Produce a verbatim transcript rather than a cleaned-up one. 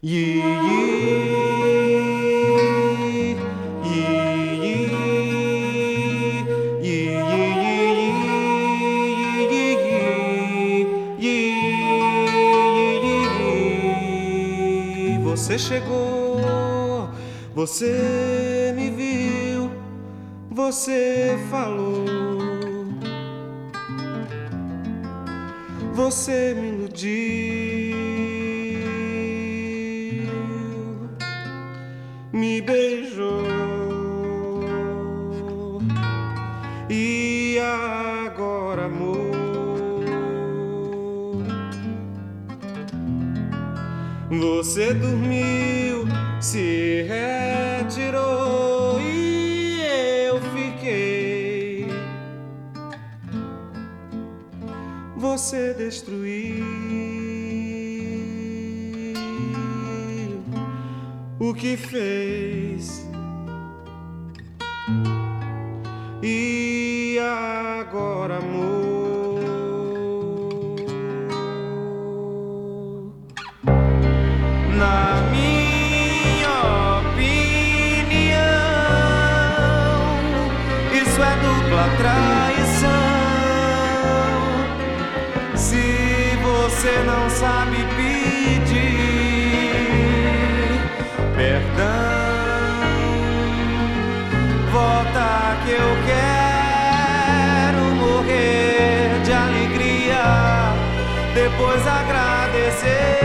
Yi, yi, yi, yi, yi, yi, yi. Você chegou, você me viu, você falou, você me iludiu, me beijou e agora, amor, você dormiu, se retirou e eu fiquei. Você destruiu o que fez e agora, amor, na minha opinião, isso é dupla traição. Se você não sabe pedir perdão, volta que eu quero morrer de alegria, depois agradecer.